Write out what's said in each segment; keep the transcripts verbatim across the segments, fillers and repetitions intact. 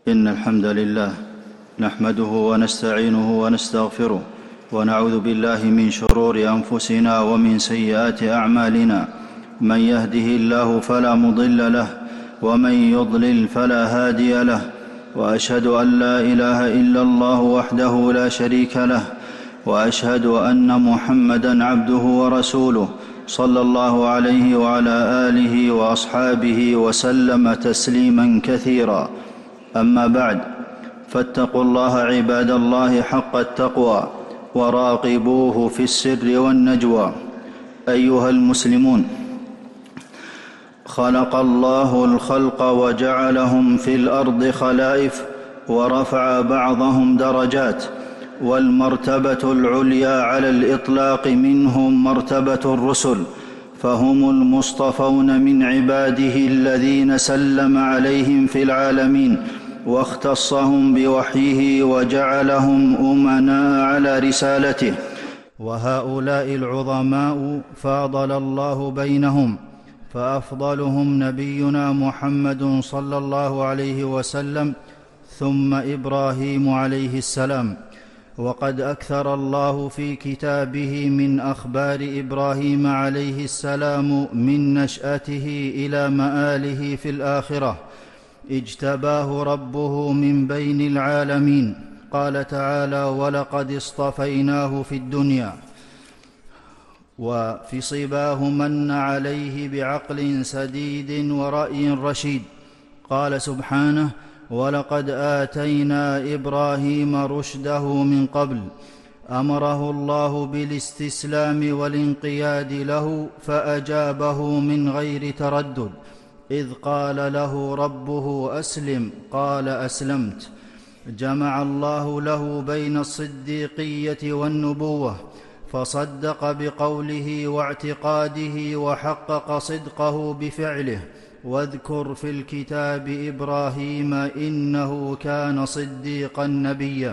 إن الحمد لله نحمده ونستعينه ونستغفره ونعوذ بالله من شرور أنفسنا ومن سيئات أعمالنا. من يهده الله فلا مضل له ومن يضلل فلا هادي له، وأشهد أن لا إله إلا الله وحده لا شريك له، وأشهد أن محمدًا عبده ورسوله صلى الله عليه وعلى آله وأصحابه وسلم تسليمًا كثيرا. أما بعد، فاتقوا الله عباد الله حق التقوى وراقبوه في السر والنجوى. أيها المسلمون، خلق الله الخلق وجعلهم في الأرض خلائف ورفع بعضهم درجات، والمرتبة العليا على الإطلاق منهم مرتبة الرسل، فهم المصطفون من عباده الذين سلم عليهم في العالمين واختصهم بوحيه وجعلهم أمناء على رسالته. وهؤلاء العظماء فاضل الله بينهم، فأفضلهم نبينا محمد صلى الله عليه وسلم، ثم إبراهيم عليه السلام. وقد أكثر الله في كتابه من أخبار إبراهيم عليه السلام من نشأته إلى مآله في الآخرة. اجتباه ربه من بين العالمين، قال تعالى: ولقد اصطفيناه في الدنيا. وفي صباه من عليه بعقل سديد ورأي رشيد، قال سبحانه: ولقد آتينا إبراهيم رشده من قبل. أمره الله بالاستسلام والانقياد له، فأجابه من غير تردد، إذ قال له ربه أسلم، قال أسلمت. جمع الله له بين الصديقية والنبوة، فصدق بقوله واعتقاده وحقق صدقه بفعله. واذكر في الكتاب إبراهيم إنه كان صديقا نبيا.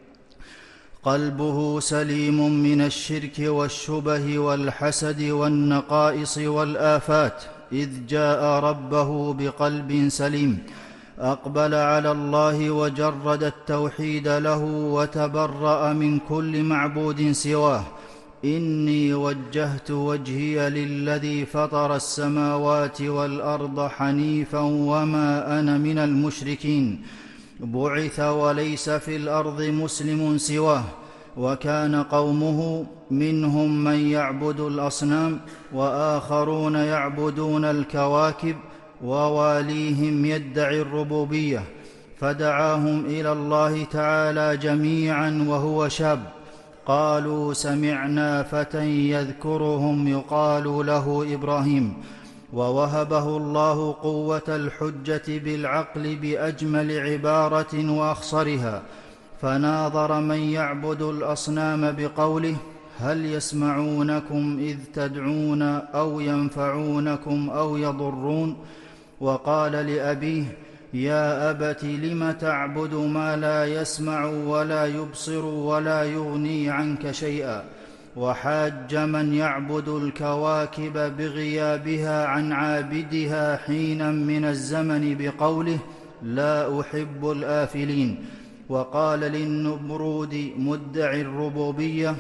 قلبه سليم من الشرك والشبه والحسد والنقائص والآفات، إذ جاء ربه بقلب سليم، أقبل على الله وجرد التوحيد له وتبرأ من كل معبود سواه. إني وجهت وجهي للذي فطر السماوات والأرض حنيفا وما أنا من المشركين. بعث وليس في الأرض مسلم سواه، وكان قومه منهم من يعبد الأصنام وآخرون يعبدون الكواكب، وواليهم يدعي الربوبية، فدعاهم إلى الله تعالى جميعا وهو شاب. قالوا: سمعنا فتى يذكرهم يقال له إبراهيم. ووهبه الله قوة الحجة بالعقل بأجمل عبارة وأخصرها، فناظر من يعبد الأصنام بقوله: هل يسمعونكم إذ تدعون أو ينفعونكم أو يضرون؟ وقال لأبيه: يا أبت لم تعبد ما لا يسمع ولا يبصر ولا يغني عنك شيئا. وحاج من يعبد الكواكب بغيابها عن عابدها حينا من الزمن بقوله: لا أحب الآفلين. وقال للنمرود مدعي الربوبية: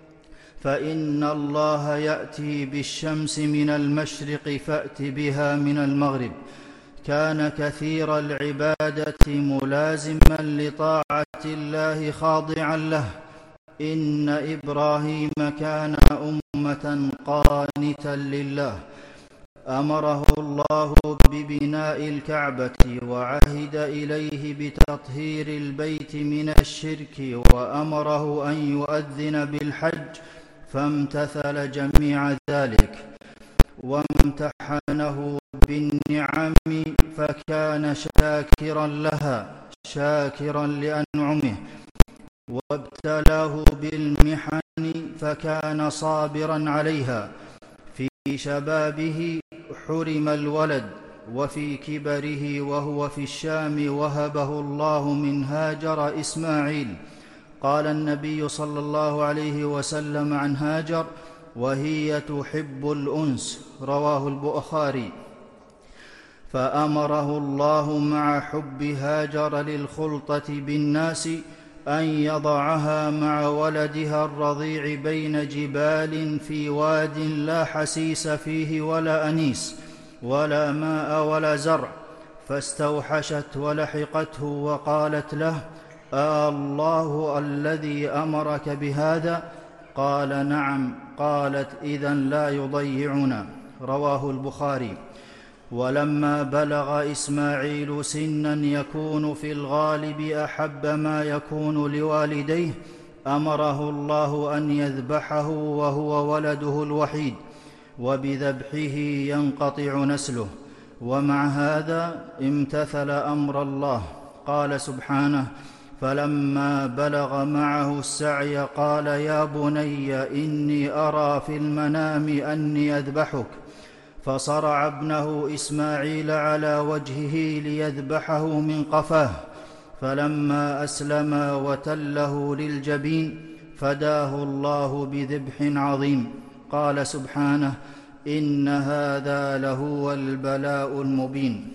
فإن الله يأتي بالشمس من المشرق فأت بها من المغرب. كان كثير العبادة ملازما لطاعة الله خاضعا له. إن إبراهيم كان أمة قانتا لله. أمره الله ببناء الكعبة، وعهد إليه بتطهير البيت من الشرك، وأمره أن يؤذن بالحج، فامتثل جميع ذلك. وامتحنه بالنعم فكان شاكرا لها شاكرا لأنعمه، وابتلاه بالمحن فكان صابرا عليها. في شبابه حرم الولد، وفي كبره وهو في الشام وهبه الله من هاجر إسماعيل. قال النبي صلى الله عليه وسلم عن هاجر: وهي تحب الأنس. رواه البخاري. فأمره الله مع حب هاجر للخلطة بالناس أن يضعها مع ولدها الرضيع بين جبال في واد لا حسيس فيه ولا أنيس ولا ماء ولا زرع، فاستوحشت ولحقته وقالت له: آه الله الذي أمرك بهذا؟ قال: نعم. قالت: إذن لا يضيعنا. رواه البخاري. ولما بلغ إسماعيل سنا يكون في الغالب أحب ما يكون لوالديه، أمره الله أن يذبحه وهو ولده الوحيد، وبذبحه ينقطع نسله، ومع هذا امتثل أمر الله. قال سبحانه: فلما بلغ معه السعي قال: يا بني إني أرى في المنام أني أذبحك، فصرع ابنه إسماعيل على وجهه ليذبحه من قفاه، فلما أسلما وتله للجبين فداه الله بذبح عظيم. قال سبحانه: إن هذا لهو البلاء المبين.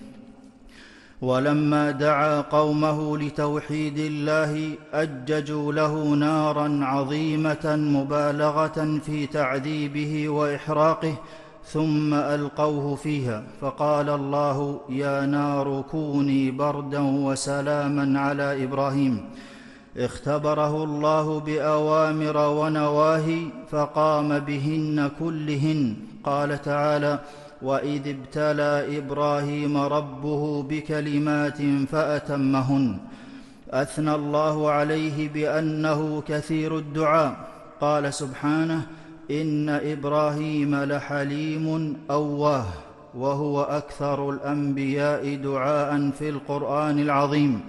ولما دعا قومه لتوحيد الله أججوا له نارا عظيمة مبالغة في تعذيبه وإحراقه، ثم ألقوه فيها، فقال الله: يا نار كوني بردا وسلاما على إبراهيم. اختبره الله بأوامر ونواهي فقام بهن كلهن. قال تعالى: وإذ ابتلى إبراهيم ربه بكلمات فأتمهن. أثنى الله عليه بأنه كثير الدعاء. قال سبحانه: إن إبراهيم لحليم أواه، وهو أكثر الأنبياء دعاء في القرآن العظيم،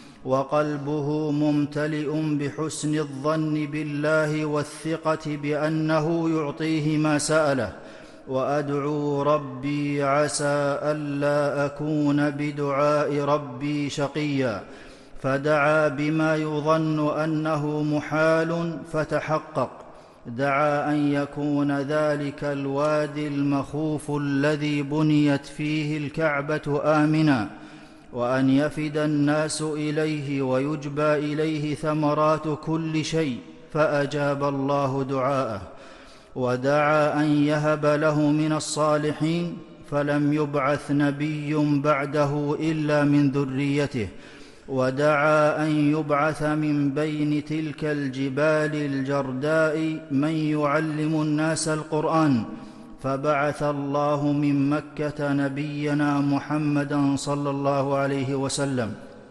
وقلبه ممتلئ بحسن الظن بالله والثقة بأنه يعطيه ما سأله. وأدعو ربي عسى ألا أكون بدعاء ربي شقيا، فدعا بما يظن أنه محال فتحقق. دعا أن يكون ذلك الوادي المخوف الذي بنيت فيه الكعبة آمنا، وأن يفد الناس إليه ويجبى إليه ثمرات كل شيء، فأجاب الله دعاءه. ودعا أن يهب له من الصالحين، فلم يبعث نبي بعده إلا من ذريته. ودعا أن يبعث من بين تلك الجبال الجرداء من يعلم الناس القرآن، فبعث الله من مكة نبينا محمدا صلى الله عليه وسلم.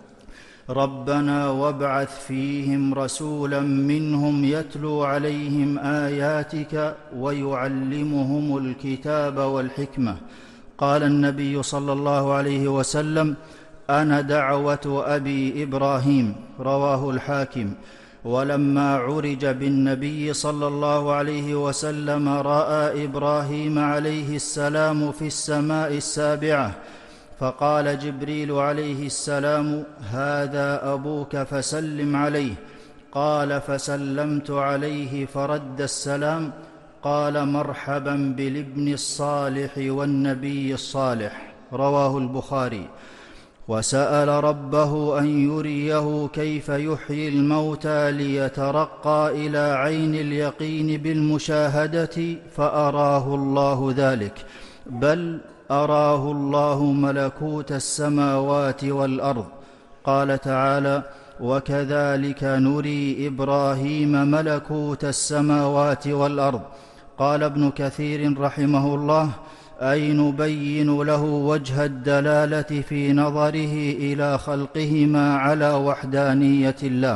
ربنا وابعث فيهم رسولا منهم يتلو عليهم آياتك ويعلمهم الكتاب والحكمة. قال النبي صلى الله عليه وسلم: أنا دعوة أبي إبراهيم. رواه الحاكم. ولما عرج بالنبي صلى الله عليه وسلم رأى إبراهيم عليه السلام في السماء السابعة، فقال جبريل عليه السلام: هذا أبوك فسلم عليه. قال: فسلمت عليه فرد السلام. قال: مرحبا بالابن الصالح والنبي الصالح. رواه البخاري. وسأل ربه أن يريه كيف يحيي الموتى ليترقى إلى عين اليقين بالمشاهدة، فأراه الله ذلك، بل أراه الله ملكوت السماوات والأرض. قال تعالى: وكذلك نري إبراهيم ملكوت السماوات والأرض. قال ابن كثير رحمه الله: أي نبين له وجه الدلالة في نظره إلى خلقهما على وحدانية الله.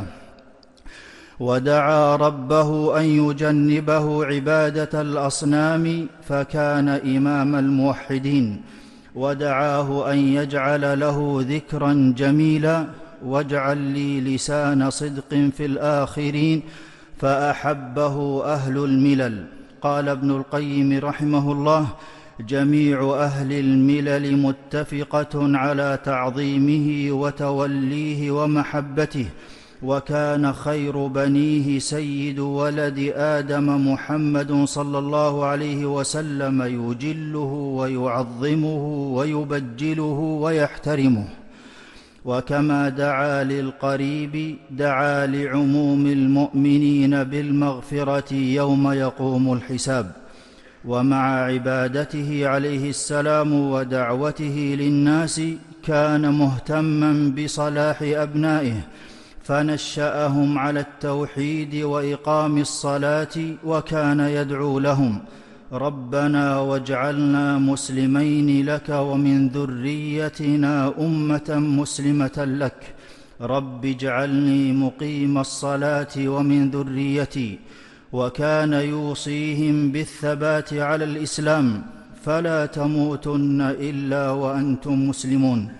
ودعا ربه أن يجنبه عبادة الأصنام، فكان إمام الموحدين. ودعاه أن يجعل له ذكرا جميلا: واجعل لي لسان صدق في الآخرين، فأحبه أهل الملل. قال ابن القيم رحمه الله: جميع أهل الملل متفقة على تعظيمه وتوليه ومحبته، وكان خير بنيه سيد ولد آدم محمد صلى الله عليه وسلم يجله ويعظمه ويبجله ويحترمه. وكما دعا للقريب دعا لعموم المؤمنين بالمغفرة يوم يقوم الحساب. ومع عبادته عليه السلام ودعوته للناس كان مهتما بصلاح أبنائه، فنشأهم على التوحيد وإقام الصلاة، وكان يدعو لهم: ربنا واجعلنا مسلمين لك ومن ذريتنا أمة مسلمة لك، رب اجعلني مقيم الصلاة ومن ذريتي. وكان يوصيهم بالثبات على الإسلام: فلا تموتن إلا وأنتم مسلمون.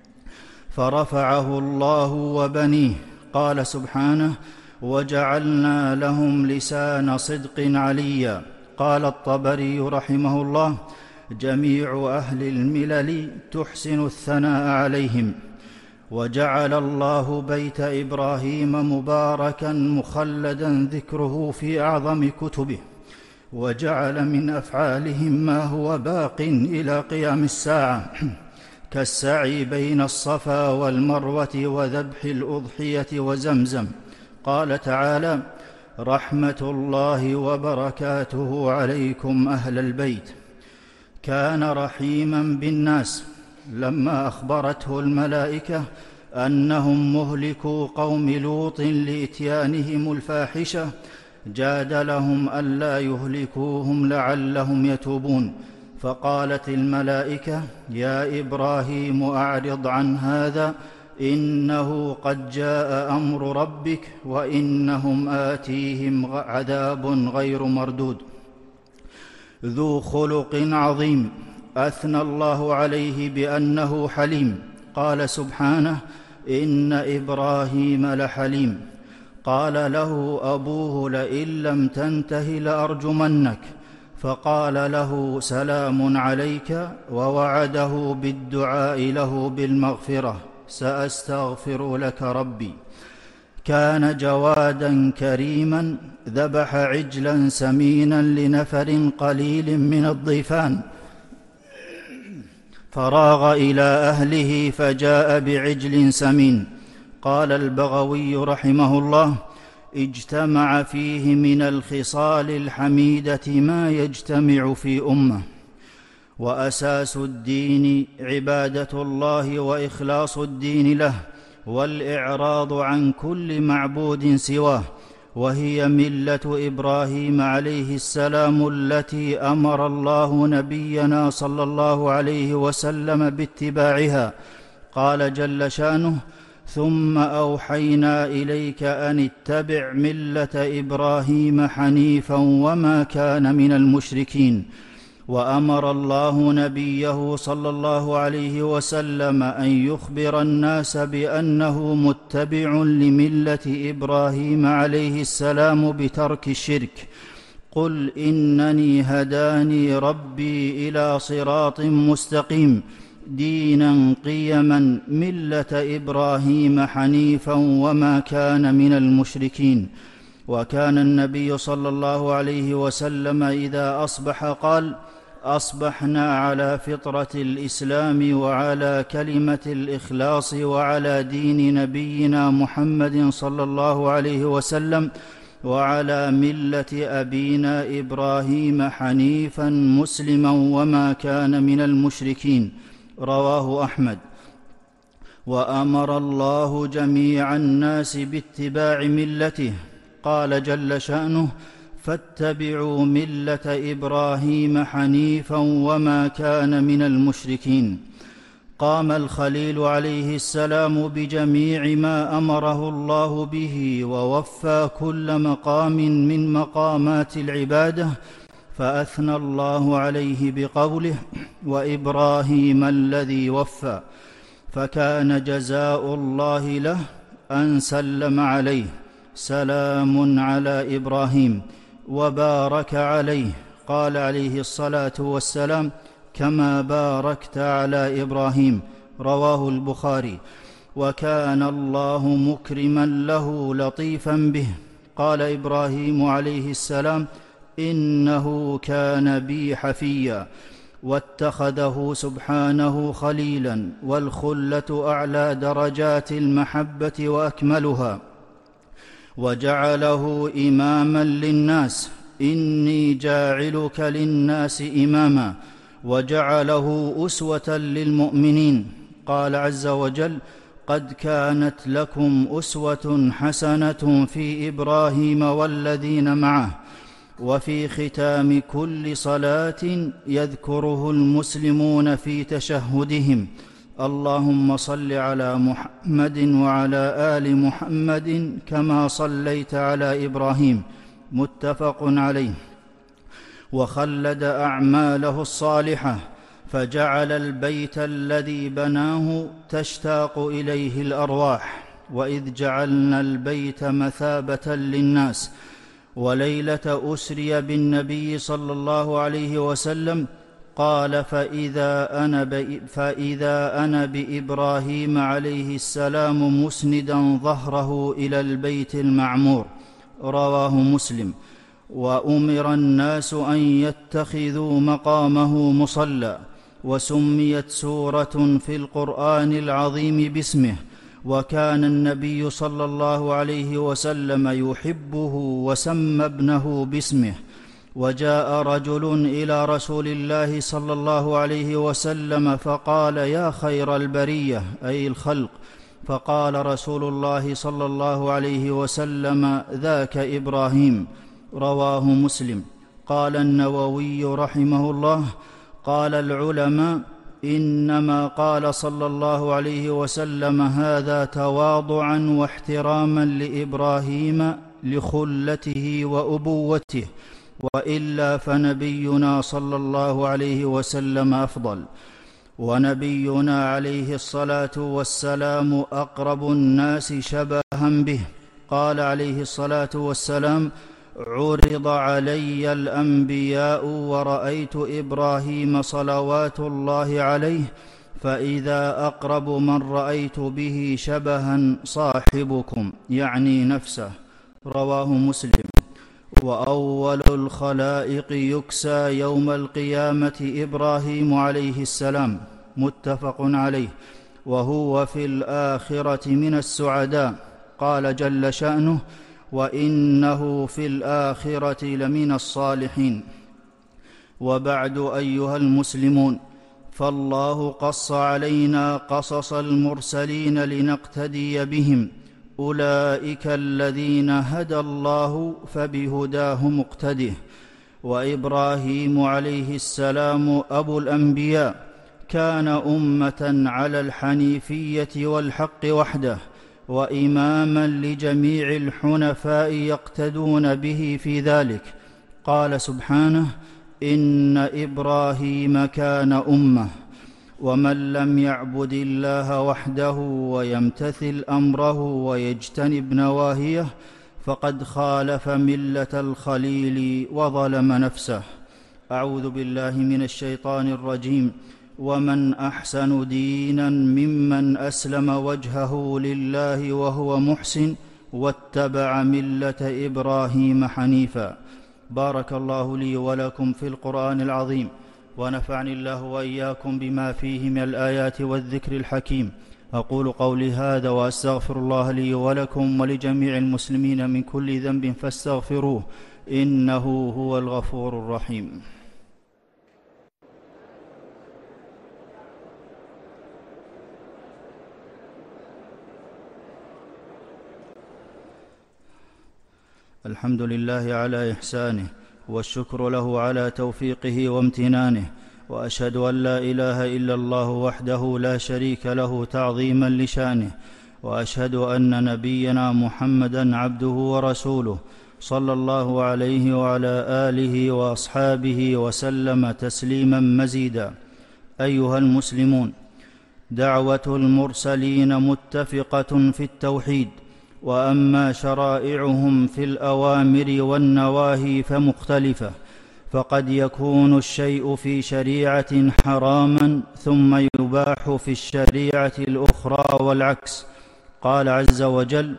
فرفعه الله وبنيه. قال سبحانه: وجعلنا لهم لسان صدق عليا. قال الطبري رحمه الله: جميع أهل الملل تحسن الثناء عليهم. وجعل الله بيت إبراهيم مباركا مخلدا ذكره في أعظم كتبه، وجعل من أفعالهم ما هو باق إلى قيام الساعة، كالسعي بين الصفا والمروة وذبح الأضحية وزمزم. قال تعالى: رحمة الله وبركاته عليكم أهل البيت. كان رحيما بالناس. لما أخبرته الملائكة أنهم مهلكوا قوم لوط لإتيانهم الفاحشة جادلهم ألا يهلكوهم لعلهم يتوبون، فقالت الملائكة: يا إبراهيم أعرض عن هذا، إنه قد جاء أمر ربك وإنهم آتيهم عذاب غير مردود. ذو خلق عظيم. أثنى الله عليه بأنه حليم. قال سبحانه: إن إبراهيم لحليم. قال له أبوه: لئن لم تنته لأرجمنك، فقال له: سلام عليك، ووعده بالدعاء له بالمغفرة: سأستغفر لك ربي. كان جوادا كريما. ذبح عجلا سمينا لنفر قليل من الضيفان، فراغ إلى أهله فجاء بعجل سمين. قال البغوي رحمه الله: اجتمع فيه من الخصال الحميدة ما يجتمع في أمة. وأساس الدين عبادة الله وإخلاص الدين له، والإعراض عن كل معبود سواه، وهي ملة إبراهيم عليه السلام التي أمر الله نبينا صلى الله عليه وسلم باتباعها. قال جل شانه: ثم أوحينا إليك أن اتبع ملة إبراهيم حنيفا وما كان من المشركين. وأمر الله نبيه صلى الله عليه وسلم أن يخبر الناس بأنه متبع لملة إبراهيم عليه السلام بترك الشرك. قل إنني هداني ربي إلى صراط مستقيم دينا قيما ملة إبراهيم حنيفا وما كان من المشركين. وكان النبي صلى الله عليه وسلم إذا أصبح قال: أصبحنا على فطرة الإسلام وعلى كلمة الإخلاص وعلى دين نبينا محمد صلى الله عليه وسلم وعلى ملة أبينا إبراهيم حنيفا مسلما وما كان من المشركين. رواه أحمد. وأمر الله جميع الناس باتباع ملته. قال جل شأنه: فاتبعوا ملة إبراهيم حنيفا وما كان من المشركين. قام الخليل عليه السلام بجميع ما أمره الله به، ووفى كل مقام من مقامات العبادة، فأثنى الله عليه بقوله: وإبراهيم الذي وفى. فكان جزاء الله له أن سلم عليه: سلام على إبراهيم، وبارك عليه. قال عليه الصلاة والسلام: كما باركت على إبراهيم. رواه البخاري. وكان الله مكرما له لطيفا به. قال إبراهيم عليه السلام: إنه كان بي حفيا، واتخذه سبحانه خليلا، والخلة أعلى درجات المحبة وأكملها، وجعله إماما للناس: إني جاعلك للناس إماما، وجعله أسوة للمؤمنين. قال عز وجل: قد كانت لكم أسوة حسنة في إبراهيم والذين معه. وفي ختام كل صلاة يذكره المسلمون في تشهدهم: اللهم صل على محمد وعلى آل محمد كما صليت على إبراهيم. متفق عليه. وخلد أعماله الصالحة، فجعل البيت الذي بناه تشتاق إليه الأرواح. وإذ جعلنا البيت مثابة للناس. وليلة أسري بالنبي صلى الله عليه وسلم قال: فإذا أنا, فإذا أنا بإبراهيم عليه السلام مسندا ظهره إلى البيت المعمور. رواه مسلم. وأمر الناس أن يتخذوا مقامه مصلى. وسميت سورة في القرآن العظيم باسمه. وكان النبي صلى الله عليه وسلم يحبه وسمى ابنه باسمه. وجاء رجل إلى رسول الله صلى الله عليه وسلم فقال: يا خير البرية، أي الخلق. فقال رسول الله صلى الله عليه وسلم: ذاك إبراهيم. رواه مسلم. قال النووي رحمه الله: قال العلماء: إنما قال صلى الله عليه وسلم هذا تواضعا واحتراما لإبراهيم لخلته وأبوته، وإلا فنبينا صلى الله عليه وسلم أفضل. ونبينا عليه الصلاة والسلام أقرب الناس شبها به. قال عليه الصلاة والسلام: عرض علي الأنبياء ورأيت إبراهيم صلوات الله عليه، فإذا أقرب من رأيت به شبها صاحبكم، يعني نفسه. رواه مسلم. وأول الخلائق يكسى يوم القيامة إبراهيم عليه السلام. متفق عليه. وهو في الآخرة من السعداء. قال جل شأنه: وإنه في الآخرة لمن الصالحين. وبعد أيها المسلمون، فالله قص علينا قصص المرسلين لنقتدي بهم. أولئك الذين هدى الله فبهداه مقتده. وإبراهيم عليه السلام أبو الأنبياء كان أمة على الحنيفية والحق وحده، وإماما لجميع الحنفاء يقتدون به في ذلك. قال سبحانه: إن إبراهيم كان أمة. ومن لم يعبد الله وحده ويمتثل أمره ويجتنب نواهيه فقد خالف ملة الخليل وظلم نفسه. أعوذ بالله من الشيطان الرجيم. ومن أحسن دينا ممن أسلم وجهه لله وهو محسن واتبع ملة إبراهيم حنيفا. بارك الله لي ولكم في القرآن العظيم، ونفعني الله وإياكم بما فيه من الآيات والذكر الحكيم. أقول قولي هذا وأستغفر الله لي ولكم ولجميع المسلمين من كل ذنب فاستغفروه، إنه هو الغفور الرحيم. الحمد لله على إحسانه، والشكر له على توفيقه وامتنانه، وأشهد أن لا إله إلا الله وحده لا شريك له تعظيما لشانه، وأشهد أن نبينا محمدا عبده ورسوله صلى الله عليه وعلى آله وأصحابه وسلم تسليما مزيدا. أيها المسلمون، دعوة المرسلين متفقة في التوحيد، وأما شرائعهم في الأوامر والنواهي فمختلفة، فقد يكون الشيء في شريعة حراما ثم يباح في الشريعة الأخرى والعكس. قال عز وجل: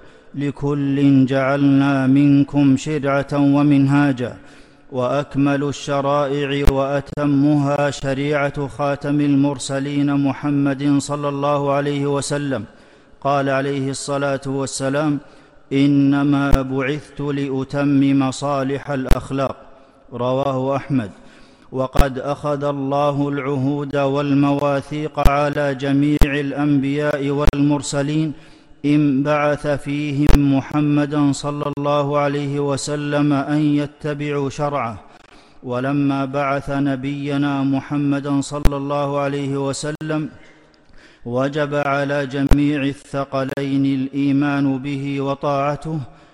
لكل جعلنا منكم شرعة ومنهاجا. وأكمل الشرائع وأتمها شريعة خاتم المرسلين محمد صلى الله عليه وسلم. قال عليه الصلاة والسلام: إنما بعثت لأتمم صالح الأخلاق. رواه أحمد. وقد أخذ الله العهود والمواثيق على جميع الأنبياء والمرسلين إن بعث فيهم محمدا صلى الله عليه وسلم أن يتبعوا شرعه. ولما بعث نبينا محمدا صلى الله عليه وسلم وجب على جميع الثقلين الإيمان به وطاعته،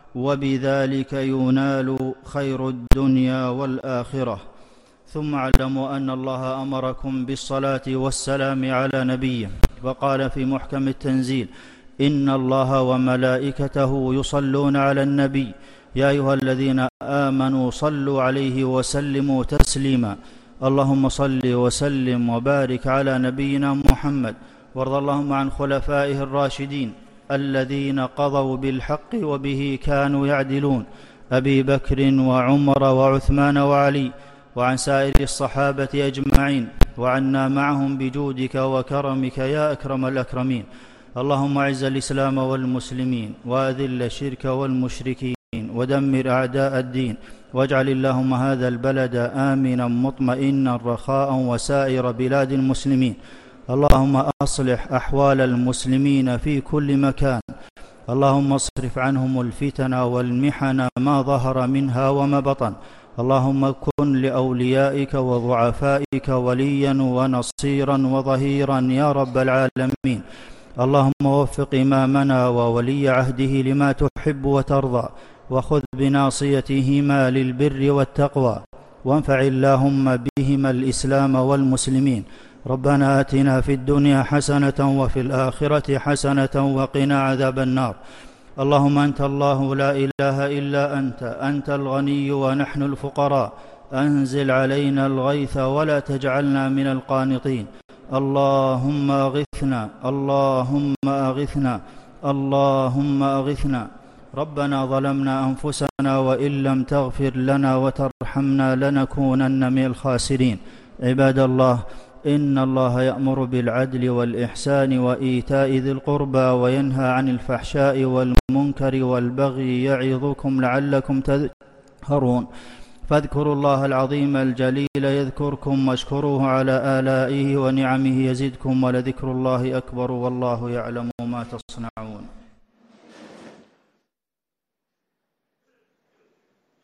وبذلك ينال خير الدنيا والآخرة. ثم اعلموا أن الله أمركم بالصلاة والسلام على نبيه، وقال في محكم التنزيل: إن الله وملائكته يصلون على النبي يا أيها الذين آمنوا صلوا عليه وسلموا تسليما. اللهم صل وسلم وبارك على نبينا محمد، وارض اللهم عن خلفائه الراشدين الذين قضوا بالحق وبه كانوا يعدلون، أبي بكر وعمر وعثمان وعلي، وعن سائر الصحابة أجمعين، وعنا معهم بجودك وكرمك يا أكرم الأكرمين. اللهم أعز الإسلام والمسلمين، وأذل الشرك والمشركين، ودمر أعداء الدين، واجعل اللهم هذا البلد آمنا مطمئنا رخاء وسائر بلاد المسلمين. اللهم أصلح أحوال المسلمين في كل مكان. اللهم اصرف عنهم الفتن والمحن ما ظهر منها وما بطن. اللهم كن لأوليائك وضعفائك وليا ونصيرا وظهيرا يا رب العالمين. اللهم وفق إمامنا وولي عهده لما تحب وترضى، وخذ بناصيتهما للبر والتقوى، وانفع اللهم بهما الإسلام والمسلمين. ربنا آتنا في الدنيا حسنة وفي الآخرة حسنة وقنا عذاب النار. اللهم أنت الله لا إله إلا أنت، أنت الغني ونحن الفقراء. أنزل علينا الغيث ولا تجعلنا من القانطين. اللهم أغثنا، اللهم أغثنا، اللهم أغثنا. ربنا ظلمنا أنفسنا وإن لم تغفر لنا وترحمنا لنكونن من الخاسرين. عباد الله، إن الله يأمر بالعدل والإحسان وإيتاء ذي القربى وينهى عن الفحشاء والمنكر والبغي يعظكم لعلكم تذكرون. فاذكروا الله العظيم الجليل يذكركم، واشكروه على آلائه ونعمه يزدكم، ولذكر الله أكبر والله يعلم ما تصنعون.